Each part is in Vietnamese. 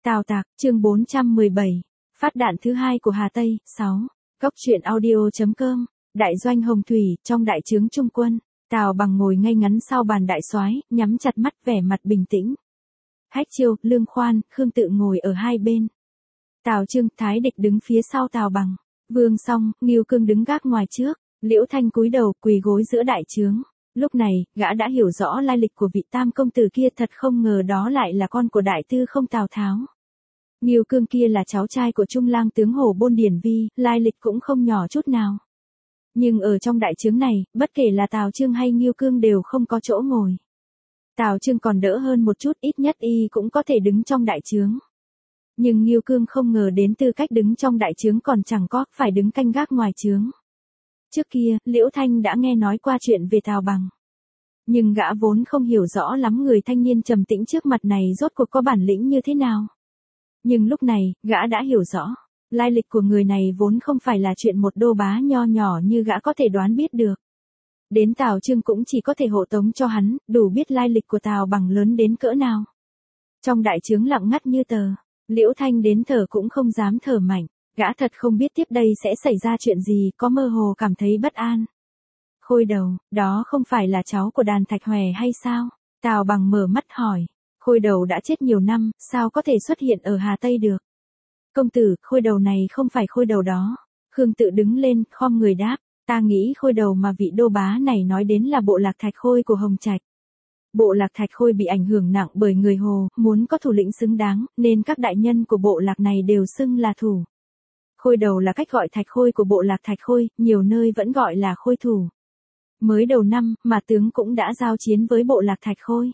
Tào Tạc, chương 417. Phát đạn thứ hai của Hà Tây, 6. Cốc truyện audio.com. Đại doanh Hồng Thủy, trong đại trướng Trung quân, Tào Bằng ngồi ngay ngắn sau bàn đại soái, nhắm chặt mắt vẻ mặt bình tĩnh. Hách Chiêu, Lương Khoan, Khương Tự ngồi ở hai bên. Tào Trương, Thái Địch đứng phía sau Tào Bằng. Vương Song, Ngưu Cương đứng gác ngoài trước. Liễu Thanh cúi đầu, quỳ gối giữa đại trướng. Lúc này, gã đã hiểu rõ lai lịch của vị tam công tử kia, thật không ngờ đó lại là con của đại tư không Tào Tháo. Ngưu Cương kia là cháu trai của Trung lang tướng Hồ Bôn Điển Vi, lai lịch cũng không nhỏ chút nào. Nhưng ở trong đại trướng này, bất kể là Tào Trương hay Ngưu Cương đều không có chỗ ngồi. Tào Trương còn đỡ hơn một chút, ít nhất y cũng có thể đứng trong đại trướng. Nhưng Ngưu Cương không ngờ đến tư cách đứng trong đại trướng còn chẳng có, phải đứng canh gác ngoài trướng. Trước kia, Liễu Thanh đã nghe nói qua chuyện về Tào Bằng. Nhưng gã vốn không hiểu rõ lắm người thanh niên trầm tĩnh trước mặt này rốt cuộc có bản lĩnh như thế nào. Nhưng lúc này, gã đã hiểu rõ. Lai lịch của người này vốn không phải là chuyện một đô bá nho nhỏ như gã có thể đoán biết được. Đến Tào Trương cũng chỉ có thể hộ tống cho hắn, đủ biết lai lịch của Tào Bằng lớn đến cỡ nào. Trong đại trướng lặng ngắt như tờ, Liễu Thanh đến thở cũng không dám thở mạnh. Gã thật không biết tiếp đây sẽ xảy ra chuyện gì, có mơ hồ cảm thấy bất an. Khôi Đầu, đó không phải là cháu của Đàn Thạch Hòe hay sao? Tào Bằng mở mắt hỏi. Khôi Đầu đã chết nhiều năm, sao có thể xuất hiện ở Hà Tây được? Công tử, Khôi Đầu này không phải Khôi Đầu đó. Khương Tự đứng lên, khom người đáp. Ta nghĩ Khôi Đầu mà vị đô bá này nói đến là bộ lạc Thạch Khôi của Hồng Trạch. Bộ lạc Thạch Khôi bị ảnh hưởng nặng bởi người Hồ, muốn có thủ lĩnh xứng đáng, nên các đại nhân của bộ lạc này đều xưng là thủ. Khôi Đầu là cách gọi Thạch Khôi của bộ lạc Thạch Khôi, nhiều nơi vẫn gọi là Khôi Thủ. Mới đầu năm, mà tướng cũng đã giao chiến với bộ lạc Thạch Khôi.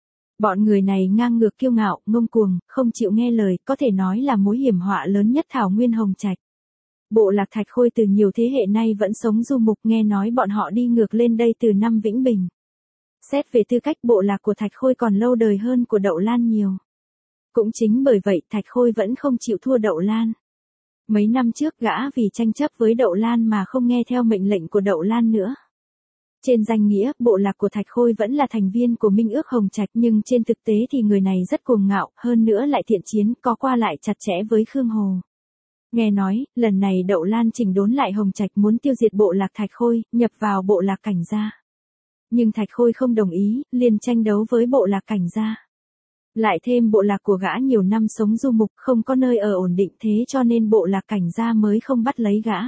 Bọn người này ngang ngược kiêu ngạo, ngông cuồng, không chịu nghe lời, có thể nói là mối hiểm họa lớn nhất thảo nguyên Hồng Trạch. Bộ lạc Thạch Khôi từ nhiều thế hệ nay vẫn sống du mục, nghe nói bọn họ đi ngược lên đây từ năm Vĩnh Bình. Xét về tư cách, bộ lạc của Thạch Khôi còn lâu đời hơn của Đậu Lan nhiều. Cũng chính bởi vậy Thạch Khôi vẫn không chịu thua Đậu Lan. Mấy năm trước gã vì tranh chấp với Đậu Lan mà không nghe theo mệnh lệnh của Đậu Lan nữa. Trên danh nghĩa, bộ lạc của Thạch Khôi vẫn là thành viên của Minh ước Hồng Trạch, nhưng trên thực tế thì người này rất cuồng ngạo, hơn nữa lại thiện chiến, có qua lại chặt chẽ với Khương Hồ. Nghe nói, lần này Đậu Lan chỉnh đốn lại Hồng Trạch muốn tiêu diệt bộ lạc Thạch Khôi, nhập vào bộ lạc Cảnh Gia. Nhưng Thạch Khôi không đồng ý, liền tranh đấu với bộ lạc Cảnh Gia. Lại thêm bộ lạc của gã nhiều năm sống du mục, không có nơi ở ổn định, thế cho nên bộ lạc Cảnh Gia mới không bắt lấy gã.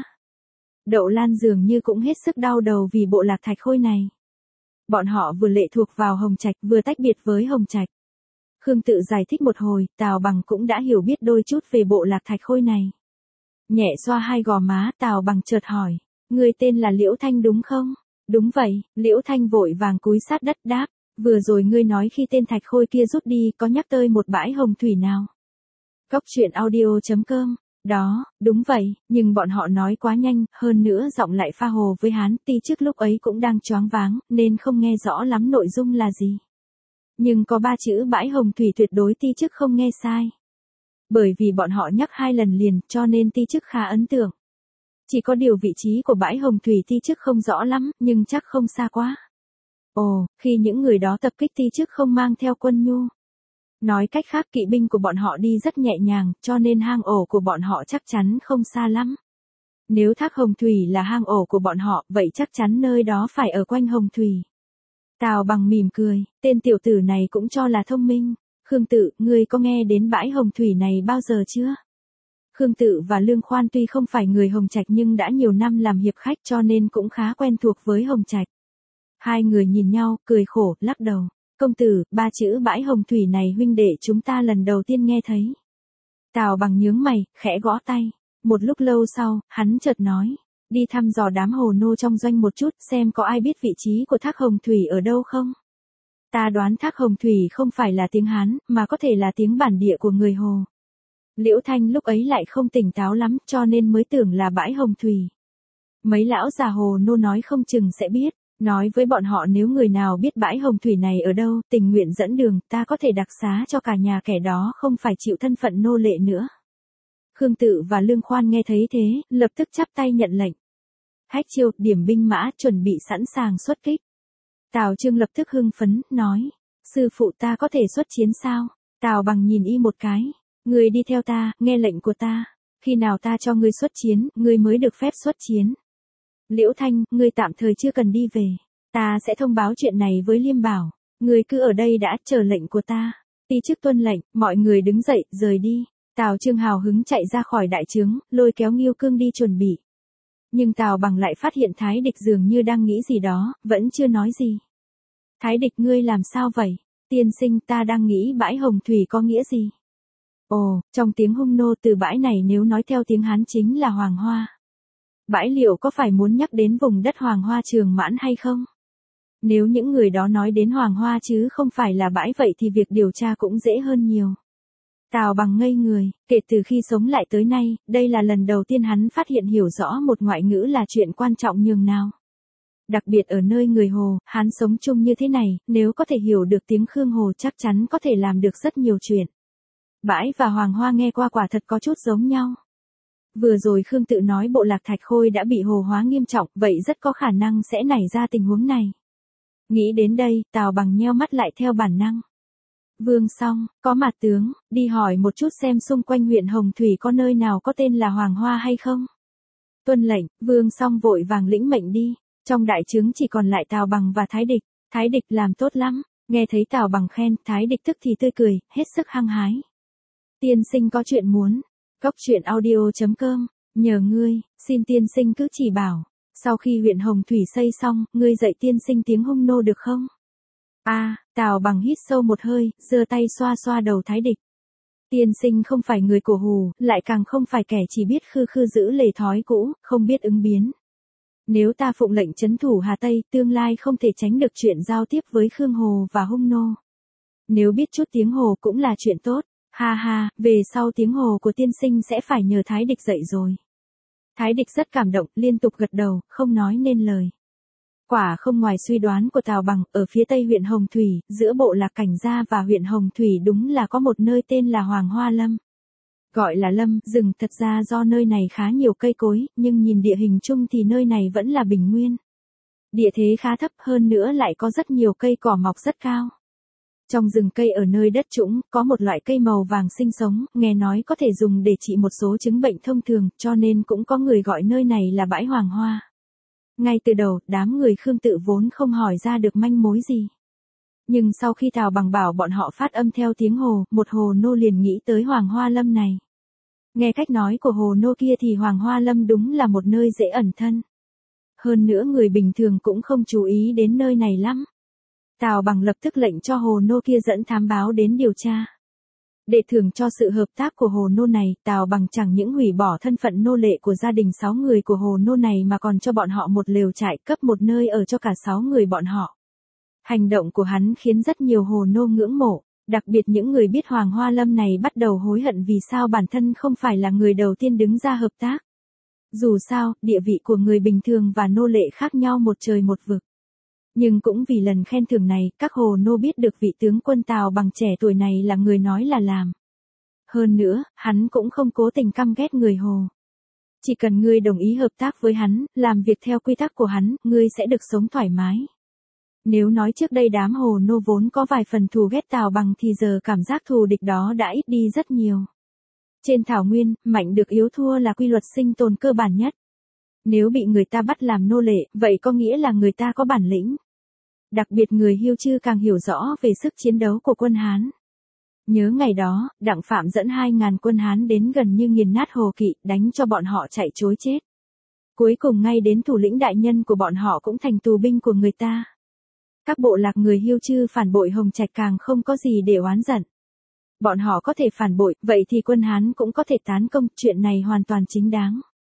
Đậu Lan dường như cũng hết sức đau đầu vì bộ lạc Thạch Khôi này. Bọn họ vừa lệ thuộc vào Hồng Trạch, vừa tách biệt với Hồng Trạch. Khương Tự giải thích một hồi, Tào Bằng cũng đã hiểu biết đôi chút về bộ lạc Thạch Khôi này. Nhẹ xoa hai gò má, Tào Bằng chợt hỏi, người tên là Liễu Thanh đúng không? Đúng vậy, Liễu Thanh vội vàng cúi sát đất đáp, vừa rồi ngươi nói khi tên Thạch Khôi kia rút đi có nhắc tới một bãi hồng thủy nào? Cốc truyện audio.com. Đó, đúng vậy, nhưng bọn họ nói quá nhanh, hơn nữa giọng lại pha hồ với Hán, Ti Chức lúc ấy cũng đang choáng váng, nên không nghe rõ lắm nội dung là gì. Nhưng có 3 chữ bãi hồng thủy tuyệt đối Ti Chức không nghe sai. Bởi vì bọn họ nhắc 2 lần liền, cho nên Ti Chức khá ấn tượng. Chỉ có điều vị trí của bãi hồng thủy Ti Chức không rõ lắm, nhưng chắc không xa quá. Ồ, khi những người đó tập kích Ti Chức không mang theo quân nhu. Nói cách khác, kỵ binh của bọn họ đi rất nhẹ nhàng, cho nên hang ổ của bọn họ chắc chắn không xa lắm. Nếu thác Hồng Thủy là hang ổ của bọn họ, vậy chắc chắn nơi đó phải ở quanh Hồng Thủy. Tào Bằng mỉm cười, tên tiểu tử này cũng cho là thông minh. Khương Tự, ngươi có nghe đến bãi Hồng Thủy này bao giờ chưa? Khương Tự và Lương Khoan tuy không phải người Hồng Trạch nhưng đã nhiều năm làm hiệp khách cho nên cũng khá quen thuộc với Hồng Trạch. Hai người nhìn nhau, cười khổ, lắc đầu. Công tử, 3 chữ bãi hồng thủy này huynh đệ chúng ta lần đầu tiên nghe thấy. Tào Bằng nhướng mày, khẽ gõ tay. Một lúc lâu sau, hắn chợt nói. Đi thăm dò đám hồ nô trong doanh một chút xem có ai biết vị trí của thác hồng thủy ở đâu không. Ta đoán thác hồng thủy không phải là tiếng Hán, mà có thể là tiếng bản địa của người Hồ. Liễu Thanh lúc ấy lại không tỉnh táo lắm cho nên mới tưởng là bãi hồng thủy. Mấy lão già hồ nô nói không chừng sẽ biết. Nói với bọn họ nếu người nào biết bãi hồng thủy này ở đâu, tình nguyện dẫn đường, ta có thể đặc xá cho cả nhà kẻ đó không phải chịu thân phận nô lệ nữa. Khương Tự và Lương Khoan nghe thấy thế, lập tức chắp tay nhận lệnh. Hách Chiêu, điểm binh mã, chuẩn bị sẵn sàng xuất kích. Tào Trương lập tức hưng phấn, nói, sư phụ ta có thể xuất chiến sao? Tào Bằng nhìn y một cái. Ngươi đi theo ta, nghe lệnh của ta. Khi nào ta cho ngươi xuất chiến, ngươi mới được phép xuất chiến. Liễu Thanh, ngươi tạm thời chưa cần đi về. Ta sẽ thông báo chuyện này với Liêm Bảo. Ngươi cứ ở đây đã, chờ lệnh của ta. Ti chức tuân lệnh, mọi người đứng dậy, rời đi. Tào Chương hào hứng chạy ra khỏi đại trướng, lôi kéo Nghiêu Cương đi chuẩn bị. Nhưng Tào Bằng lại phát hiện Thái Địch dường như đang nghĩ gì đó, vẫn chưa nói gì. Thái Địch, ngươi làm sao vậy? Tiên sinh, ta đang nghĩ bãi Hồng Thủy có nghĩa gì? Ồ, trong tiếng Hung nô từ bãi này nếu nói theo tiếng Hán chính là Hoàng Hoa. Bãi liệu có phải muốn nhắc đến vùng đất Hoàng Hoa Trường Mãn hay không? Nếu những người đó nói đến Hoàng Hoa chứ không phải là bãi vậy thì việc điều tra cũng dễ hơn nhiều. Tào Bằng ngây người, kể từ khi sống lại tới nay, đây là lần đầu tiên hắn phát hiện hiểu rõ một ngoại ngữ là chuyện quan trọng nhường nào. Đặc biệt ở nơi người Hồ, hắn sống chung như thế này, nếu có thể hiểu được tiếng Khương Hồ chắc chắn có thể làm được rất nhiều chuyện. Bãi và Hoàng Hoa nghe qua quả thật có chút giống nhau. Vừa rồi Khương tự nói bộ lạc Thạch Khôi đã bị hồ hóa nghiêm trọng, vậy rất có khả năng sẽ nảy ra tình huống này. Nghĩ đến đây, Tào Bằng nheo mắt lại theo bản năng. Vương Song, có mặt tướng, đi hỏi một chút xem xung quanh huyện Hồng Thủy có nơi nào có tên là Hoàng Hoa hay không. Tuân lệnh, Vương Song vội vàng lĩnh mệnh đi. Trong đại trướng chỉ còn lại Tào Bằng và Thái Địch. Thái Địch làm tốt lắm. Nghe thấy Tào Bằng khen, Thái Địch tức thì tươi cười, hết sức hăng hái. Tiên sinh có chuyện muốn. Cốc truyện audio.com, nhờ ngươi, xin tiên sinh cứ chỉ bảo. Sau khi huyện Hồng Thủy xây xong, ngươi dạy tiên sinh tiếng Hung nô được không? Tào Bằng hít sâu một hơi, giơ tay xoa xoa đầu Thái Địch. Tiên sinh không phải người cổ hù, lại càng không phải kẻ chỉ biết khư khư giữ lề thói cũ, không biết ứng biến. Nếu ta phụng lệnh trấn thủ Hà Tây, tương lai không thể tránh được chuyện giao tiếp với Khương Hồ và Hung nô. Nếu biết chút tiếng Hồ cũng là chuyện tốt. Ha ha, về sau tiếng Hồ của tiên sinh sẽ phải nhờ Thái Địch dạy rồi. Thái Địch rất cảm động, liên tục gật đầu, không nói nên lời. Quả không ngoài suy đoán của Tào Bằng, ở phía tây huyện Hồng Thủy, giữa bộ lạc Cảnh Gia và huyện Hồng Thủy đúng là có một nơi tên là Hoàng Hoa Lâm. Gọi là lâm, rừng thật ra do nơi này khá nhiều cây cối, nhưng nhìn địa hình chung thì nơi này vẫn là bình nguyên. Địa thế khá thấp hơn nữa lại có rất nhiều cây cỏ mọc rất cao. Trong rừng cây ở nơi đất trũng, có một loại cây màu vàng sinh sống, nghe nói có thể dùng để trị một số chứng bệnh thông thường, cho nên cũng có người gọi nơi này là bãi Hoàng Hoa. Ngay từ đầu, đám người Khương tự vốn không hỏi ra được manh mối gì. Nhưng sau khi Tào Bằng bảo bọn họ phát âm theo tiếng Hồ, một Hồ nô liền nghĩ tới Hoàng Hoa Lâm này. Nghe cách nói của Hồ nô kia thì Hoàng Hoa Lâm đúng là một nơi dễ ẩn thân. Hơn nữa người bình thường cũng không chú ý đến nơi này lắm. Tào Bằng lập tức lệnh cho Hồ nô kia dẫn thám báo đến điều tra. Để thưởng cho sự hợp tác của Hồ nô này, Tào Bằng chẳng những hủy bỏ thân phận nô lệ của gia đình 6 người của Hồ nô này mà còn cho bọn họ một lều trại, cấp một nơi ở cho cả 6 người bọn họ. Hành động của hắn khiến rất nhiều Hồ nô ngưỡng mộ, đặc biệt những người biết Hoàng Hoa Lâm này bắt đầu hối hận vì sao bản thân không phải là người đầu tiên đứng ra hợp tác. Dù sao, địa vị của người bình thường và nô lệ khác nhau một trời một vực. Nhưng cũng vì lần khen thưởng này, các Hồ nô biết được vị tướng quân Tào Bằng trẻ tuổi này là người nói là làm. Hơn nữa, hắn cũng không cố tình căm ghét người Hồ. Chỉ cần ngươi đồng ý hợp tác với hắn, làm việc theo quy tắc của hắn, ngươi sẽ được sống thoải mái. Nếu nói trước đây đám Hồ nô vốn có vài phần thù ghét Tào Bằng thì giờ cảm giác thù địch đó đã ít đi rất nhiều. Trên thảo nguyên, mạnh được yếu thua là quy luật sinh tồn cơ bản nhất. Nếu bị người ta bắt làm nô lệ, vậy có nghĩa là người ta có bản lĩnh. Đặc biệt người Hiêu Chư càng hiểu rõ về sức chiến đấu của quân Hán. Nhớ ngày đó, Đặng Phạm dẫn 2.000 quân Hán đến gần như nghiền nát Hồ Kỵ, đánh cho bọn họ chạy trối chết. Cuối cùng ngay đến thủ lĩnh đại nhân của bọn họ cũng thành tù binh của người ta. Các bộ lạc người Hiêu Chư phản bội Hồng Trạch càng không có gì để oán giận. Bọn họ có thể phản bội, vậy thì quân Hán cũng có thể tán công, chuyện này hoàn toàn chính đáng.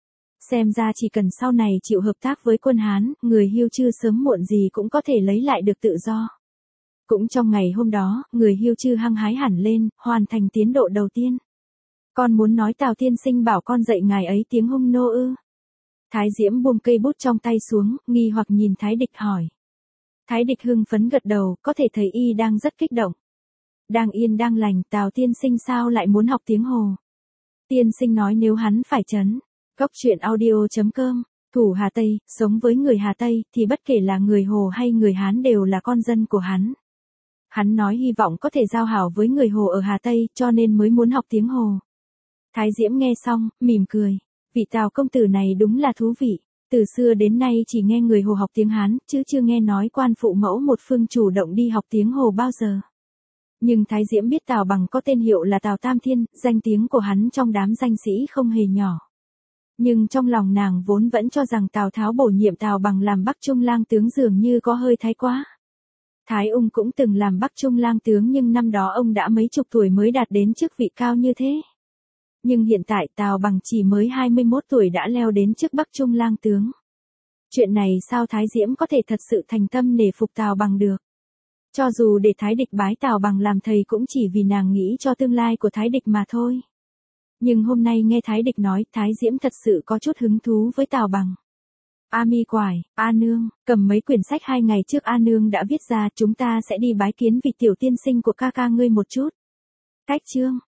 Xem ra chỉ cần sau này chịu hợp tác với quân Hán, người Hiêu Chư sớm muộn gì cũng có thể lấy lại được tự do. Cũng trong ngày hôm đó, người Hiêu Chư hăng hái hẳn lên, hoàn thành tiến độ đầu tiên. Con muốn nói Tào tiên sinh bảo con dạy ngài ấy tiếng Hung nô ư? Thái Diễm buông cây bút trong tay xuống, nghi hoặc nhìn Thái Địch hỏi. Thái Địch hưng phấn gật đầu, có thể thấy y đang rất kích động. Đang yên đang lành, Tào tiên sinh sao lại muốn học tiếng Hồ? Tiên sinh nói nếu hắn phải trấn. Cốc truyện audio.com, thủ Hà Tây, sống với người Hà Tây, thì bất kể là người Hồ hay người Hán đều là con dân của hắn. Hắn nói hy vọng có thể giao hảo với người Hồ ở Hà Tây, cho nên mới muốn học tiếng Hồ. Thái Diễm nghe xong, mỉm cười. Vị Tào công tử này đúng là thú vị. Từ xưa đến nay chỉ nghe người Hồ học tiếng Hán, chứ chưa nghe nói quan phụ mẫu một phương chủ động đi học tiếng Hồ bao giờ. Nhưng Thái Diễm biết Tào Bằng có tên hiệu là Tào Tam Thiên, danh tiếng của hắn trong đám danh sĩ không hề nhỏ. Nhưng trong lòng nàng vốn vẫn cho rằng Tào Tháo bổ nhiệm Tào Bằng làm Bắc Trung lang tướng dường như có hơi thái quá. Thái Ung cũng từng làm Bắc Trung lang tướng nhưng năm đó ông đã mấy chục tuổi mới đạt đến chức vị cao như thế. Nhưng hiện tại Tào Bằng chỉ mới 21 tuổi đã leo đến chức Bắc Trung lang tướng. Chuyện này sao Thái Diễm có thể thật sự thành tâm nể phục Tào Bằng được? Cho dù để Thái Địch bái Tào Bằng làm thầy cũng chỉ vì nàng nghĩ cho tương lai của Thái Địch mà thôi. Nhưng hôm nay nghe Thái Địch nói, Thái Diễm thật sự có chút hứng thú với Tào Bằng. A Mi Quải, A Nương, cầm mấy quyển sách 2 ngày trước A Nương đã viết ra, chúng ta sẽ đi bái kiến vị tiểu tiên sinh của ca ca ngươi một chút. Cách chương